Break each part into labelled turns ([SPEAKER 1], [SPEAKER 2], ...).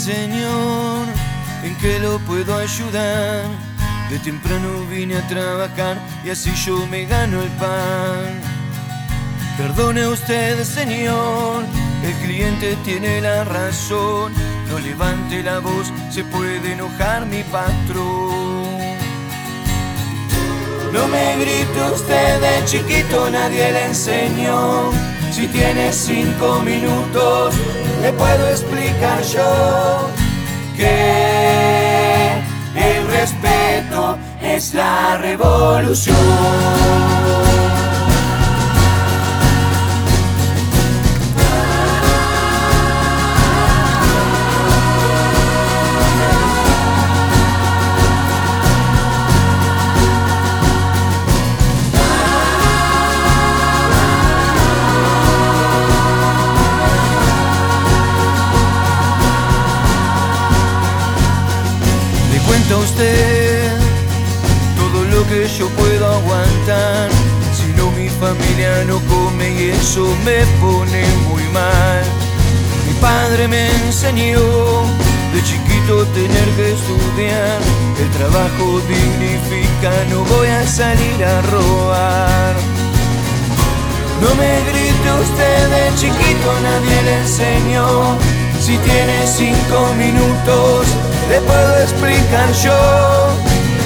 [SPEAKER 1] Señor, ¿en qué lo puedo ayudar? De temprano vine a trabajar y así yo me gano el pan. Perdone usted, Señor, el cliente tiene la razón. No levante la voz, se puede enojar mi patrón. No me grite usted, de chiquito nadie le enseñó. Si tiene 5 minutos, le puedo explicar yo que el respeto es la revolución. Cuenta usted todo lo que yo puedo aguantar, si no mi familia no come y eso me pone muy mal. Mi padre me enseñó de chiquito tener que estudiar, el trabajo dignifica, no voy a salir a robar. No me grite usted, de chiquito nadie le enseñó. Si tiene 5 minutos, le puedo explicar yo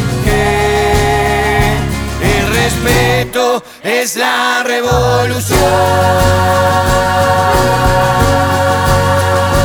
[SPEAKER 1] que el respeto es la revolución.